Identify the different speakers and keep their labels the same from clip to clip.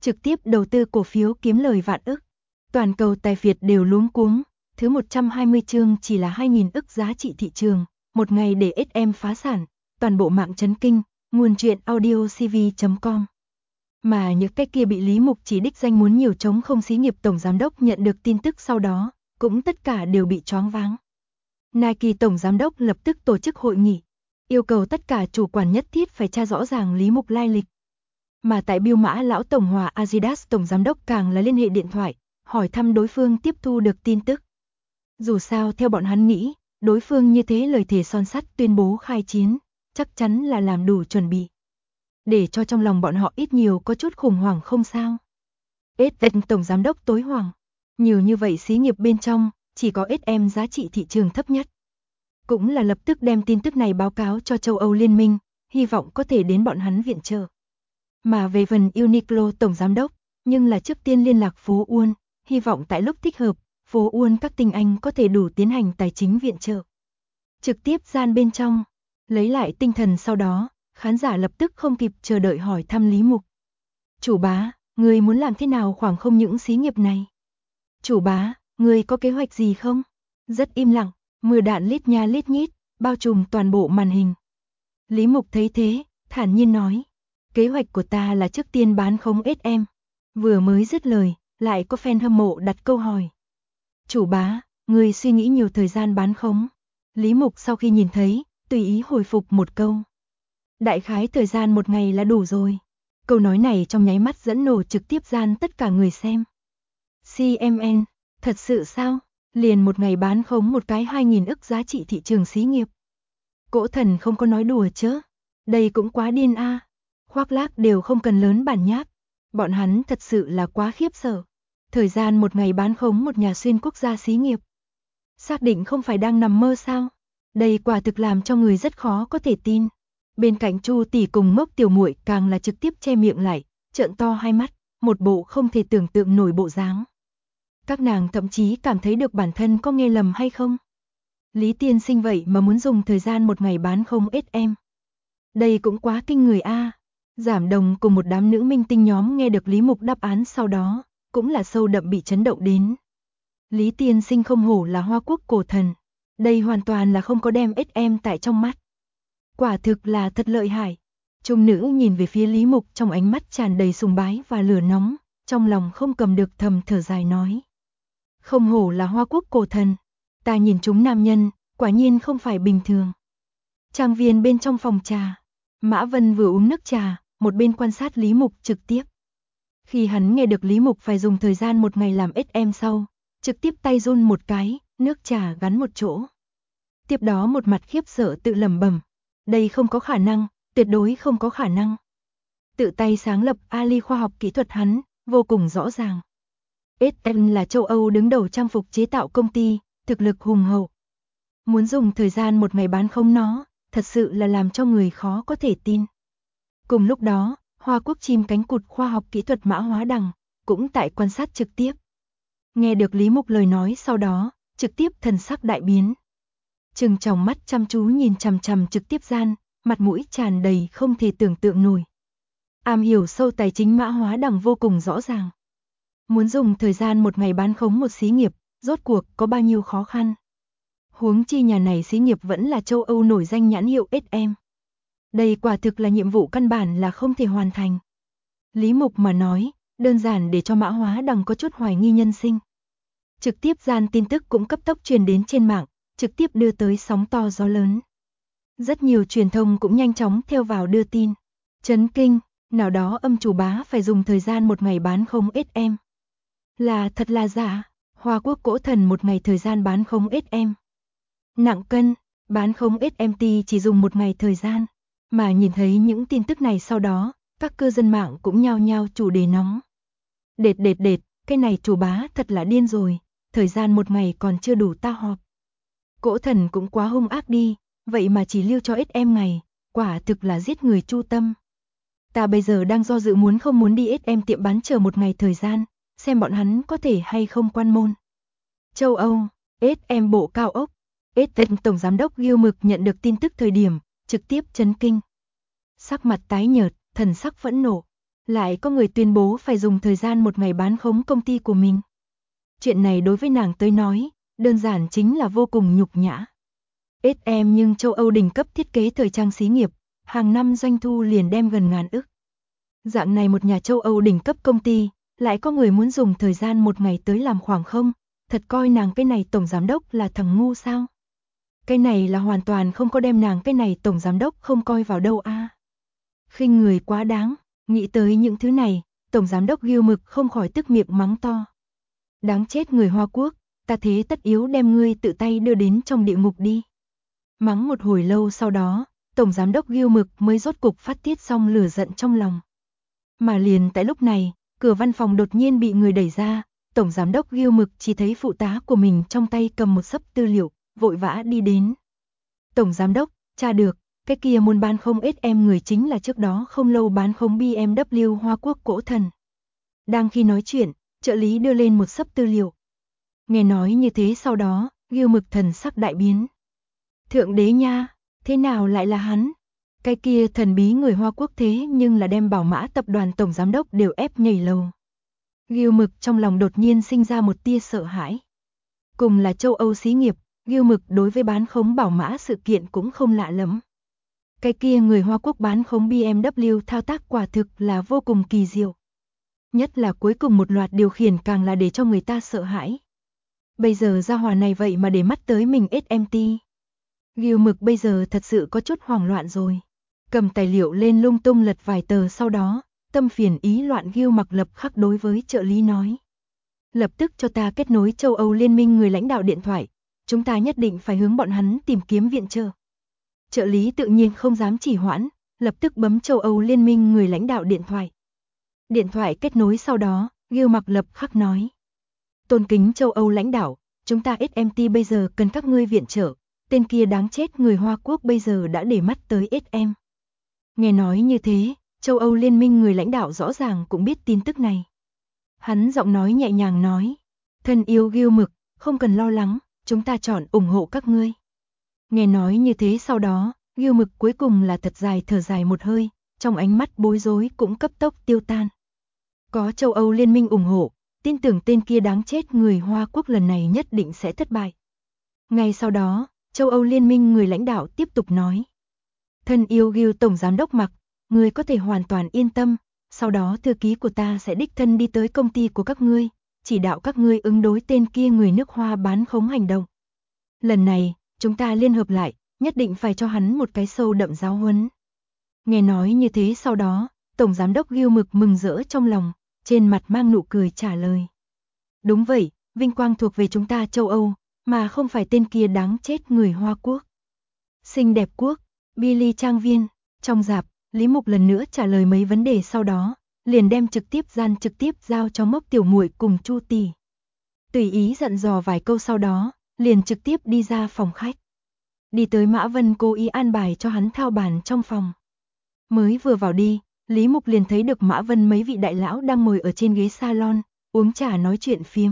Speaker 1: trực tiếp đầu tư cổ phiếu kiếm lời vạn ức. Toàn cầu tài phiệt đều luống cuống, thứ 120 chương chỉ là 2.000 ức giá trị thị trường, một ngày để SM phá sản, toàn bộ mạng chấn kinh, nguồn truyện audiocv.com. Mà những cái kia bị Lý Mục chỉ đích danh muốn nhiều chống không xí nghiệp tổng giám đốc nhận được tin tức sau đó, cũng tất cả đều bị choáng váng. Nike tổng giám đốc lập tức tổ chức hội nghị, yêu cầu tất cả chủ quản nhất thiết phải tra rõ ràng Lý Mục lai lịch. Mà tại Bill Mã lão tổng hòa Adidas tổng giám đốc càng là liên hệ điện thoại, hỏi thăm đối phương tiếp thu được tin tức. Dù sao theo bọn hắn nghĩ, đối phương như thế lời thề son sắt tuyên bố khai chiến, chắc chắn là làm đủ chuẩn bị. Để cho trong lòng bọn họ ít nhiều có chút khủng hoảng không sao. SM tổng giám đốc tối hoảng, nhiều như vậy xí nghiệp bên trong, chỉ có SM giá trị thị trường thấp nhất. Cũng là lập tức đem tin tức này báo cáo cho châu Âu Liên minh, hy vọng có thể đến bọn hắn viện trợ. Mà về phần Uniqlo tổng giám đốc, nhưng là trước tiên liên lạc Phố Uôn, hy vọng tại lúc thích hợp, Phố Uôn các tinh anh có thể đủ tiến hành tài chính viện trợ. Trực tiếp gian bên trong, lấy lại tinh thần sau đó, khán giả lập tức không kịp chờ đợi hỏi thăm Lý Mục. Chủ bá, người muốn làm thế nào khoảng không những xí nghiệp này? Chủ bá, người có kế hoạch gì không? Rất im lặng, mưa đạn lít nha lít nhít, bao trùm toàn bộ màn hình. Lý Mục thấy thế, thản nhiên nói. Kế hoạch của ta là trước tiên bán khống SM. Vừa mới dứt lời, lại có fan hâm mộ đặt câu hỏi. Chủ bá, người suy nghĩ nhiều thời gian bán khống. Lý Mục sau khi nhìn thấy, tùy ý hồi phục một câu. Đại khái thời gian một ngày là đủ rồi. Câu nói này trong nháy mắt dẫn nổ trực tiếp gian tất cả người xem. CMN, thật sự sao? Liền một ngày bán khống một cái 2.000 ức giá trị thị trường xí nghiệp. Cỗ thần không có nói đùa chứ. Đây cũng quá điên a. Khoác lác đều không cần lớn bản nháp. Bọn hắn thật sự là quá khiếp sợ. Thời gian một ngày bán khống một nhà xuyên quốc gia xí nghiệp. Xác định không phải đang nằm mơ sao? Đây quả thực làm cho người rất khó có thể tin. Bên cạnh Chu tỷ cùng Mốc tiểu muội càng là trực tiếp che miệng lại, trợn to hai mắt, một bộ không thể tưởng tượng nổi bộ dáng. Các nàng thậm chí cảm thấy được bản thân có nghe lầm hay không? Lý tiên sinh vậy mà muốn dùng thời gian một ngày bán không SM. Đây cũng quá kinh người a. Giảm Đồng cùng một đám nữ minh tinh nhóm nghe được Lý Mục đáp án sau đó, cũng là sâu đậm bị chấn động đến. Lý tiên sinh không hổ là Hoa Quốc cổ thần, đây hoàn toàn là không có đem SM tại trong mắt. Quả thực là thật lợi hại. Trung nữ nhìn về phía Lý Mục trong ánh mắt tràn đầy sùng bái và lửa nóng, trong lòng không cầm được thầm thở dài nói. Không hổ là Hoa Quốc cổ thần, ta nhìn chúng nam nhân, quả nhiên không phải bình thường. Trang viên bên trong phòng trà, Mã Vân vừa uống nước trà, một bên quan sát Lý Mục trực tiếp. Khi hắn nghe được Lý Mục phải dùng thời gian một ngày làm SM sau, trực tiếp tay run một cái, nước trà gắn một chỗ. Tiếp đó một mặt khiếp sợ tự lẩm bẩm, đây không có khả năng, tuyệt đối không có khả năng. Tự tay sáng lập Ali khoa học kỹ thuật hắn, vô cùng rõ ràng. SM là châu Âu đứng đầu trang phục chế tạo công ty, thực lực hùng hậu. Muốn dùng thời gian một ngày bán không nó, thật sự là làm cho người khó có thể tin. Cùng lúc đó, Hoa Quốc chim cánh cụt khoa học kỹ thuật Mã Hóa Đằng, cũng tại quan sát trực tiếp. Nghe được Lý Mục lời nói sau đó, trực tiếp thần sắc đại biến. Trừng tròng mắt chăm chú nhìn chằm chằm trực tiếp gian, mặt mũi tràn đầy không thể tưởng tượng nổi. Am hiểu sâu tài chính Mã Hóa Đằng vô cùng rõ ràng. Muốn dùng thời gian một ngày bán khống một xí nghiệp, rốt cuộc có bao nhiêu khó khăn. Huống chi nhà này xí nghiệp vẫn là châu Âu nổi danh nhãn hiệu SM. Đây quả thực là nhiệm vụ căn bản là không thể hoàn thành. Lý Mục mà nói, đơn giản để cho Mã Hóa Đằng có chút hoài nghi nhân sinh. Trực tiếp gian tin tức cũng cấp tốc truyền đến trên mạng, trực tiếp đưa tới sóng to gió lớn. Rất nhiều truyền thông cũng nhanh chóng theo vào đưa tin. Chấn kinh, nào đó âm chủ bá phải dùng thời gian một ngày bán không SM. Là thật là giả, Hoa Quốc cỗ thần một ngày thời gian bán không SM. Nặng cân, bán không SMT chỉ dùng một ngày thời gian. Mà nhìn thấy những tin tức này sau đó, các cư dân mạng cũng nhao nhao chủ đề nóng. Đệt, cái này chủ bá thật là điên rồi, thời gian một ngày còn chưa đủ ta họp. Cỗ thần cũng quá hung ác đi, vậy mà chỉ lưu cho SM ngày, quả thực là giết người chu tâm. Ta bây giờ đang do dự muốn không muốn đi SM tiệm bán chờ một ngày thời gian, xem bọn hắn có thể hay không quan môn. Châu Âu, SM bộ cao ốc, SM tổng giám đốc Gil Mực nhận được tin tức thời điểm, trực tiếp chấn kinh. Sắc mặt tái nhợt, thần sắc phẫn nộ. Lại có người tuyên bố phải dùng thời gian một ngày bán khống công ty của mình. Chuyện này đối với nàng tới nói, đơn giản chính là vô cùng nhục nhã. SM nhưng châu Âu đỉnh cấp thiết kế thời trang xí nghiệp, hàng năm doanh thu liền đem gần ngàn ức. Dạng này một nhà châu Âu đỉnh cấp công ty, lại có người muốn dùng thời gian một ngày tới làm khoảng không, thật coi nàng cái này tổng giám đốc là thằng ngu sao? Cái này là hoàn toàn không có đem nàng cái này tổng giám đốc không coi vào đâu a. Khinh người quá đáng, nghĩ tới những thứ này, tổng giám đốc Gil Mực không khỏi tức miệng mắng to. Đáng chết người Hoa Quốc, ta thế tất yếu đem ngươi tự tay đưa đến trong địa ngục đi. Mắng một hồi lâu sau đó, tổng giám đốc Gil Mực mới rốt cục phát tiết xong lửa giận trong lòng. Mà liền tại lúc này, cửa văn phòng đột nhiên bị người đẩy ra, tổng giám đốc Gil Mực chỉ thấy phụ tá của mình trong tay cầm một xấp tư liệu, vội vã đi đến. Tổng giám đốc, tra được, cái kia muốn bán không SM người chính là trước đó không lâu bán không BMW Hoa Quốc cổ thần. Đang khi nói chuyện, trợ lý đưa lên một xấp tư liệu. Nghe nói như thế sau đó, Gil Mực thần sắc đại biến. Thượng đế nha, thế nào lại là hắn? Cái kia thần bí người Hoa Quốc thế nhưng là đem Bảo Mã tập đoàn tổng giám đốc đều ép nhảy lầu. Gil Mực trong lòng đột nhiên sinh ra một tia sợ hãi. Cùng là châu Âu xí nghiệp, Gil Mực đối với bán khống Bảo Mã sự kiện cũng không lạ lắm. Cái kia người Hoa Quốc bán khống BMW thao tác quả thực là vô cùng kỳ diệu. Nhất là cuối cùng một loạt điều khiển càng là để cho người ta sợ hãi. Bây giờ gia hỏa này vậy mà để mắt tới mình SMT. Gil Mực bây giờ thật sự có chút hoảng loạn rồi. Cầm tài liệu lên lung tung lật vài tờ sau đó, tâm phiền ý loạn Gil Mặc lập khắc đối với trợ lý nói. Lập tức cho ta kết nối châu Âu liên minh người lãnh đạo điện thoại, chúng ta nhất định phải hướng bọn hắn tìm kiếm viện trợ. Trợ lý tự nhiên không dám trì hoãn, lập tức bấm châu Âu liên minh người lãnh đạo điện thoại. Điện thoại kết nối sau đó, Gil Mặc lập khắc nói. Tôn kính châu Âu lãnh đạo, chúng ta SMT bây giờ cần các ngươi viện trợ, tên kia đáng chết người Hoa Quốc bây giờ đã để mắt tới SM. Nghe nói như thế, châu Âu liên minh người lãnh đạo rõ ràng cũng biết tin tức này. Hắn giọng nói nhẹ nhàng nói, thân yêu Gil Mực, không cần lo lắng, chúng ta chọn ủng hộ các ngươi. Nghe nói như thế sau đó, Gil Mực cuối cùng là thật dài thở dài một hơi, trong ánh mắt bối rối cũng cấp tốc tiêu tan. Có châu Âu liên minh ủng hộ, tin tưởng tên kia đáng chết người Hoa Quốc lần này nhất định sẽ thất bại. Ngay sau đó, châu Âu liên minh người lãnh đạo tiếp tục nói. Thân yêu Gil tổng giám đốc Mặc, người có thể hoàn toàn yên tâm, sau đó thư ký của ta sẽ đích thân đi tới công ty của các ngươi, chỉ đạo các ngươi ứng đối tên kia người nước Hoa bán khống hành động. Lần này, chúng ta liên hợp lại, nhất định phải cho hắn một cái sâu đậm giáo huấn. Nghe nói như thế sau đó, tổng giám đốc Gil Mực mừng rỡ trong lòng, trên mặt mang nụ cười trả lời. Đúng vậy, vinh quang thuộc về chúng ta châu Âu, mà không phải tên kia đáng chết người Hoa Quốc. Xinh đẹp quốc, Billy trang viên, trong rạp, Lý Mục lần nữa trả lời mấy vấn đề sau đó, liền đem trực tiếp giao cho Mốc Tiểu Muội cùng Chu Tỷ. Tùy ý dặn dò vài câu sau đó, liền trực tiếp đi ra phòng khách. Đi tới Mã Vân cố ý an bài cho hắn thao bàn trong phòng. Mới vừa vào đi, Lý Mục liền thấy được Mã Vân mấy vị đại lão đang ngồi ở trên ghế salon, uống trà nói chuyện phiếm.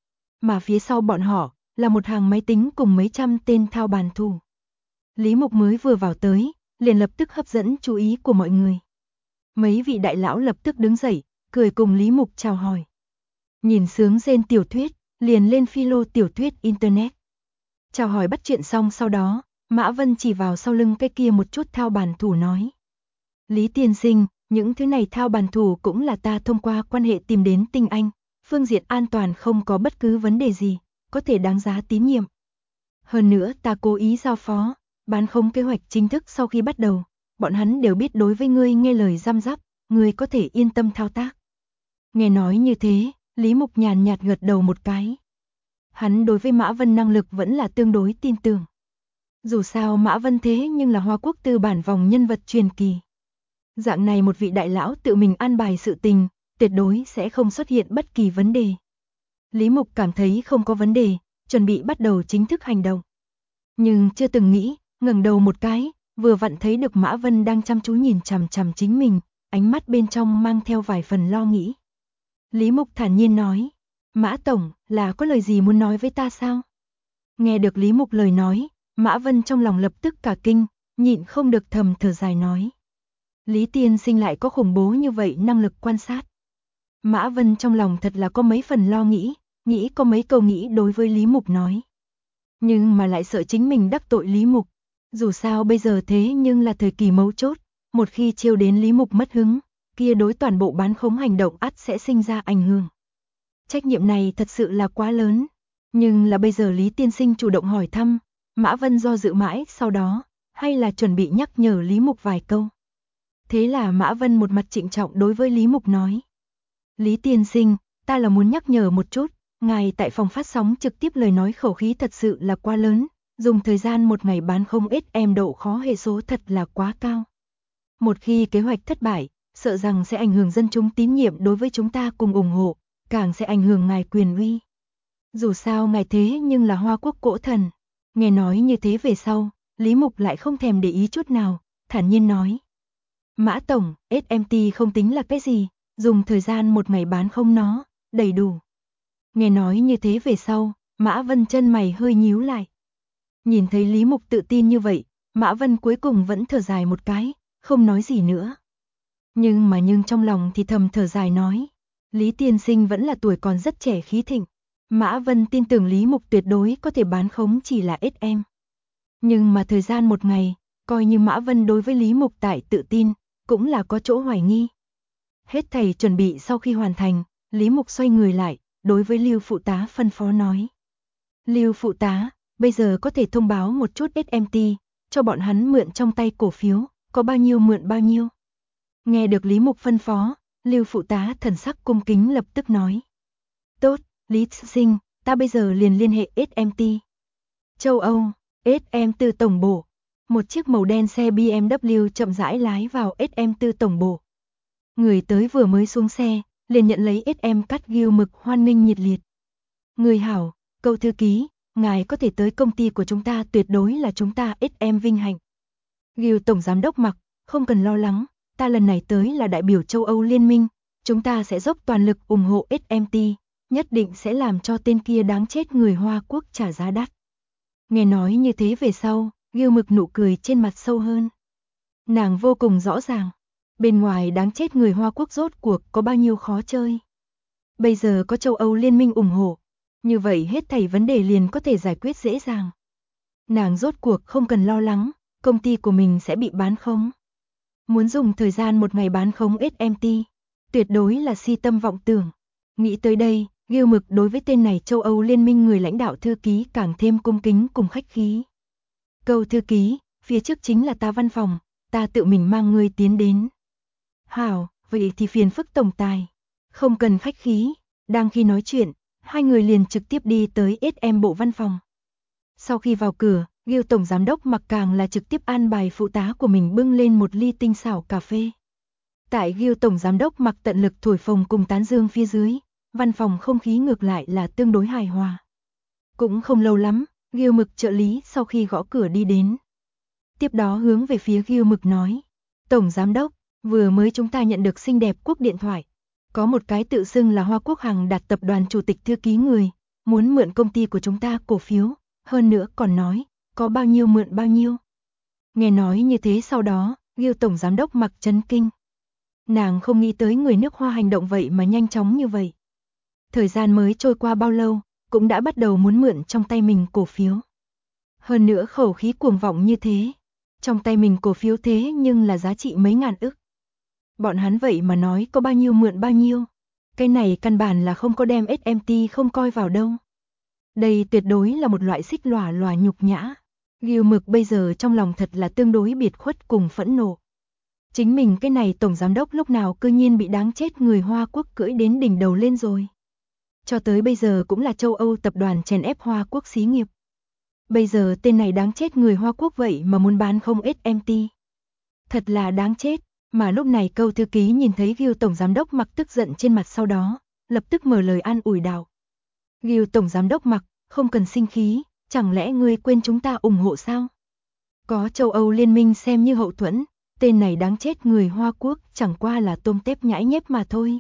Speaker 1: Mà phía sau bọn họ, là một hàng máy tính cùng mấy trăm tên thao bàn thủ. Lý Mục mới vừa vào tới, liền lập tức hấp dẫn chú ý của mọi người. Mấy vị đại lão lập tức đứng dậy, cười cùng Lý Mục chào hỏi. Nhìn sướng rên tiểu thuyết, liền lên philo tiểu thuyết internet. Chào hỏi bắt chuyện xong sau đó, Mã Vân chỉ vào sau lưng cái kia một chút thao bàn thủ nói. Lý tiên sinh, những thứ này thao bàn thủ cũng là ta thông qua quan hệ tìm đến tinh anh, phương diện an toàn không có bất cứ vấn đề gì, có thể đáng giá tín nhiệm. Hơn nữa ta cố ý giao phó, bán khống kế hoạch chính thức sau khi bắt đầu, bọn hắn đều biết đối với ngươi nghe lời răm rắp, ngươi có thể yên tâm thao tác. Nghe nói như thế, Lý Mục nhàn nhạt gật đầu một cái. Hắn đối với Mã Vân năng lực vẫn là tương đối tin tưởng. Dù sao Mã Vân thế nhưng là Hoa Quốc tư bản vòng nhân vật truyền kỳ. Dạng này một vị đại lão tự mình an bài sự tình, tuyệt đối sẽ không xuất hiện bất kỳ vấn đề. Lý Mục cảm thấy không có vấn đề, chuẩn bị bắt đầu chính thức hành động. Nhưng chưa từng nghĩ, ngẩng đầu một cái, vừa vặn thấy được Mã Vân đang chăm chú nhìn chằm chằm chính mình, ánh mắt bên trong mang theo vài phần lo nghĩ. Lý Mục thản nhiên nói, Mã Tổng, là có lời gì muốn nói với ta sao? Nghe được Lý Mục lời nói, Mã Vân trong lòng lập tức cả kinh, nhịn không được thầm thở dài nói. Lý tiên sinh lại có khủng bố như vậy năng lực quan sát. Mã Vân trong lòng thật là có mấy phần lo nghĩ có mấy câu nghĩ đối với Lý Mục nói. Nhưng mà lại sợ chính mình đắc tội Lý Mục. Dù sao bây giờ thế nhưng là thời kỳ mấu chốt, một khi chiêu đến Lý Mục mất hứng, kia đối toàn bộ bán khống hành động ắt sẽ sinh ra ảnh hưởng. Trách nhiệm này thật sự là quá lớn, nhưng là bây giờ Lý tiên sinh chủ động hỏi thăm, Mã Vân do dự mãi sau đó, hay là chuẩn bị nhắc nhở Lý Mục vài câu. Thế là Mã Vân một mặt trịnh trọng đối với Lý Mục nói. Lý tiên sinh, ta là muốn nhắc nhở một chút, ngài tại phòng phát sóng trực tiếp lời nói khẩu khí thật sự là quá lớn, dùng thời gian một ngày bán không ít em độ khó hệ số thật là quá cao. Một khi kế hoạch thất bại, sợ rằng sẽ ảnh hưởng dân chúng tín nhiệm đối với chúng ta cùng ủng hộ, càng sẽ ảnh hưởng ngài quyền uy. Dù sao ngài thế nhưng là Hoa Quốc cổ thần. Nghe nói như thế về sau, Lý Mục lại không thèm để ý chút nào, thản nhiên nói. Mã Tổng, SMT không tính là cái gì, dùng thời gian một ngày bán không nó, đầy đủ. Nghe nói như thế về sau, Mã Vân chân mày hơi nhíu lại. Nhìn thấy Lý Mục tự tin như vậy, Mã Vân cuối cùng vẫn thở dài một cái, không nói gì nữa. Nhưng trong lòng thì thầm thở dài nói, Lý tiên sinh vẫn là tuổi còn rất trẻ khí thịnh. Mã Vân tin tưởng Lý Mục tuyệt đối có thể bán khống chỉ là SM. Nhưng mà thời gian một ngày, coi như Mã Vân đối với Lý Mục tại tự tin, cũng là có chỗ hoài nghi. Hết thầy chuẩn bị sau khi hoàn thành, Lý Mục xoay người lại, đối với Lưu phụ tá phân phó nói. Lưu phụ tá, bây giờ có thể thông báo một chút SMT, cho bọn hắn mượn trong tay cổ phiếu, có bao nhiêu mượn bao nhiêu. Nghe được Lý Mục phân phó, Lưu phụ tá thần sắc cung kính lập tức nói. Tốt, Lý sinh, ta bây giờ liền liên hệ SMT. Châu Âu, SM4 tổng bộ. Một chiếc màu đen xe BMW chậm rãi lái vào SM4 tổng bộ. Người tới vừa mới xuống xe, liền nhận lấy SM cắt ghiêu mực hoan nghênh nhiệt liệt. Người hảo, cậu thư ký, ngài có thể tới công ty của chúng ta tuyệt đối là chúng ta SM vinh hạnh. Ghiêu tổng giám đốc mặc, không cần lo lắng, ta lần này tới là đại biểu châu Âu liên minh, chúng ta sẽ dốc toàn lực ủng hộ SMT, nhất định sẽ làm cho tên kia đáng chết người Hoa Quốc trả giá đắt. Nghe nói như thế về sau, Ghiêu mực nụ cười trên mặt sâu hơn. Nàng vô cùng rõ ràng, bên ngoài đáng chết người Hoa Quốc rốt cuộc có bao nhiêu khó chơi. Bây giờ có châu Âu liên minh ủng hộ, như vậy hết thảy vấn đề liền có thể giải quyết dễ dàng. Nàng rốt cuộc không cần lo lắng, công ty của mình sẽ bị bán khống. Muốn dùng thời gian một ngày bán khống SMT, tuyệt đối là si tâm vọng tưởng. Nghĩ tới đây, Ghiêu mực đối với tên này châu Âu liên minh người lãnh đạo thư ký càng thêm cung kính cùng khách khí. Câu thư ký, phía trước chính là ta văn phòng, ta tự mình mang ngươi tiến đến. Hảo, vậy thì phiền phức tổng tài. Không cần khách khí, đang khi nói chuyện, hai người liền trực tiếp đi tới SM bộ văn phòng. Sau khi vào cửa, Ghiêu tổng giám đốc mặc càng là trực tiếp an bài phụ tá của mình bưng lên một ly tinh xảo cà phê. Tại Ghiêu tổng giám đốc mặc tận lực thổi phồng cùng tán dương phía dưới, văn phòng không khí ngược lại là tương đối hài hòa. Cũng không lâu lắm, Ghiêu mực trợ lý sau khi gõ cửa đi đến. Tiếp đó hướng về phía Ghiêu mực nói. Tổng giám đốc, vừa mới chúng ta nhận được xinh đẹp quốc điện thoại. Có một cái tự xưng là Hoa Quốc hàng đạt tập đoàn chủ tịch thư ký người, muốn mượn công ty của chúng ta cổ phiếu, hơn nữa còn nói, có bao nhiêu mượn bao nhiêu. Nghe nói như thế sau đó, Ghiêu tổng giám đốc mặc chấn kinh. Nàng không nghĩ tới người nước Hoa hành động vậy mà nhanh chóng như vậy. Thời gian mới trôi qua bao lâu, cũng đã bắt đầu muốn mượn trong tay mình cổ phiếu. Hơn nữa khẩu khí cuồng vọng như thế. Trong tay mình cổ phiếu thế nhưng là giá trị mấy ngàn ức. Bọn hắn vậy mà nói có bao nhiêu mượn bao nhiêu. Cái này căn bản là không có đem SMT không coi vào đâu. Đây tuyệt đối là một loại xích lòa lòa nhục nhã. Ghiêu mực bây giờ trong lòng thật là tương đối biệt khuất cùng phẫn nộ. Chính mình cái này tổng giám đốc lúc nào cư nhiên bị đáng chết người Hoa Quốc cưỡi đến đỉnh đầu lên rồi. Cho tới bây giờ cũng là châu Âu tập đoàn chèn ép Hoa Quốc xí nghiệp. Bây giờ tên này đáng chết người Hoa Quốc vậy mà muốn bán không SMT. Thật là đáng chết, mà lúc này câu thư ký nhìn thấy Ghiêu tổng giám đốc mặc tức giận trên mặt sau đó, lập tức mở lời an ủi đạo. Ghiêu tổng giám đốc mặc, không cần sinh khí, chẳng lẽ ngươi quên chúng ta ủng hộ sao? Có châu Âu liên minh xem như hậu thuẫn, tên này đáng chết người Hoa Quốc chẳng qua là tôm tép nhãi nhép mà thôi.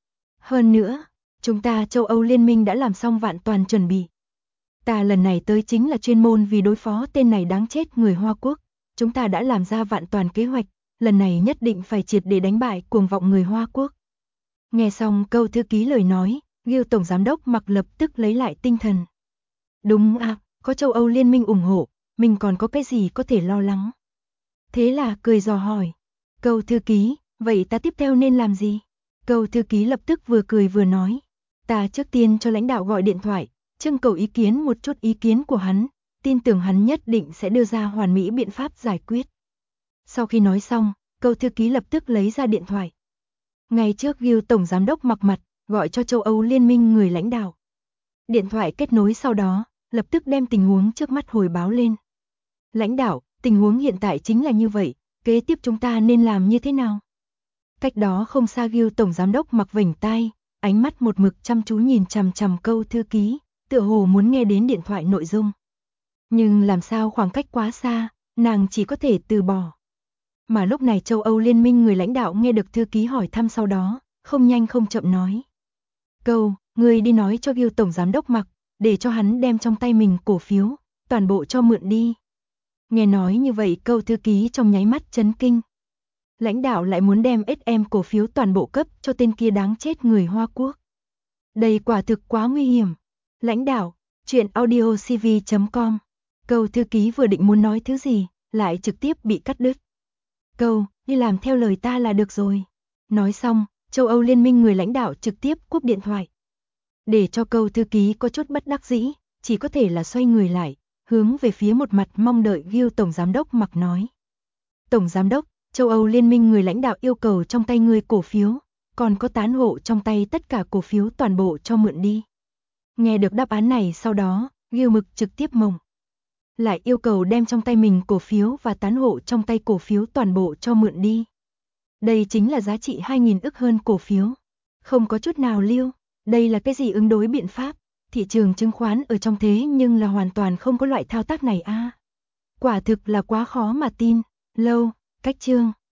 Speaker 1: Hơn nữa, chúng ta châu Âu liên minh đã làm xong vạn toàn chuẩn bị. Ta lần này tới chính là chuyên môn vì đối phó tên này đáng chết người Hoa Quốc, chúng ta đã làm ra vạn toàn kế hoạch, lần này nhất định phải triệt để đánh bại cuồng vọng người Hoa Quốc. Nghe xong câu thư ký lời nói, Gil tổng giám đốc Mặc lập tức lấy lại tinh thần. Đúng à, có châu Âu liên minh ủng hộ, mình còn có cái gì có thể lo lắng. Thế là cười dò hỏi. Câu thư ký, vậy ta tiếp theo nên làm gì? Câu thư ký lập tức vừa cười vừa nói. Ta trước tiên cho lãnh đạo gọi điện thoại, trưng cầu ý kiến một chút ý kiến của hắn, tin tưởng hắn nhất định sẽ đưa ra hoàn mỹ biện pháp giải quyết. Sau khi nói xong, câu thư ký lập tức lấy ra điện thoại. Ngay trước Gil tổng giám đốc Mặc mặt, gọi cho châu Âu liên minh người lãnh đạo. Điện thoại kết nối sau đó, lập tức đem tình huống trước mắt hồi báo lên. Lãnh đạo, tình huống hiện tại chính là như vậy, kế tiếp chúng ta nên làm như thế nào? Cách đó không xa Gil tổng giám đốc Mặc vểnh tai, ánh mắt một mực chăm chú nhìn chằm chằm câu thư ký, tựa hồ muốn nghe đến điện thoại nội dung. Nhưng làm sao khoảng cách quá xa, nàng chỉ có thể từ bỏ. Mà lúc này châu Âu liên minh người lãnh đạo nghe được thư ký hỏi thăm sau đó, không nhanh không chậm nói. Câu, người đi nói cho Gil tổng giám đốc Mặc, để cho hắn đem trong tay mình cổ phiếu, toàn bộ cho mượn đi. Nghe nói như vậy câu thư ký trong nháy mắt chấn kinh. Lãnh đạo lại muốn đem SM cổ phiếu toàn bộ cấp cho tên kia đáng chết người Hoa Quốc. Đây quả thực quá nguy hiểm. Lãnh đạo, chuyện audiocv.com. Câu thư ký vừa định muốn nói thứ gì, lại trực tiếp bị cắt đứt. Câu, đi làm theo lời ta là được rồi. Nói xong, châu Âu liên minh người lãnh đạo trực tiếp cúp điện thoại. Để cho câu thư ký có chút bất đắc dĩ, chỉ có thể là xoay người lại, hướng về phía một mặt mong đợi Gil tổng giám đốc Mặc nói. Tổng giám đốc, châu Âu liên minh người lãnh đạo yêu cầu trong tay người cổ phiếu, còn có tán hộ trong tay tất cả cổ phiếu toàn bộ cho mượn đi. Nghe được đáp án này sau đó, Gil Mực trực tiếp mộng. Lại yêu cầu đem trong tay mình cổ phiếu và tán hộ trong tay cổ phiếu toàn bộ cho mượn đi. Đây chính là giá trị 2.000 ức hơn cổ phiếu. Không có chút nào lưu, đây là cái gì ứng đối biện pháp, thị trường chứng khoán ở trong thế nhưng là hoàn toàn không có loại thao tác này a. Quả thực là quá khó mà tin. Lâu, cách chương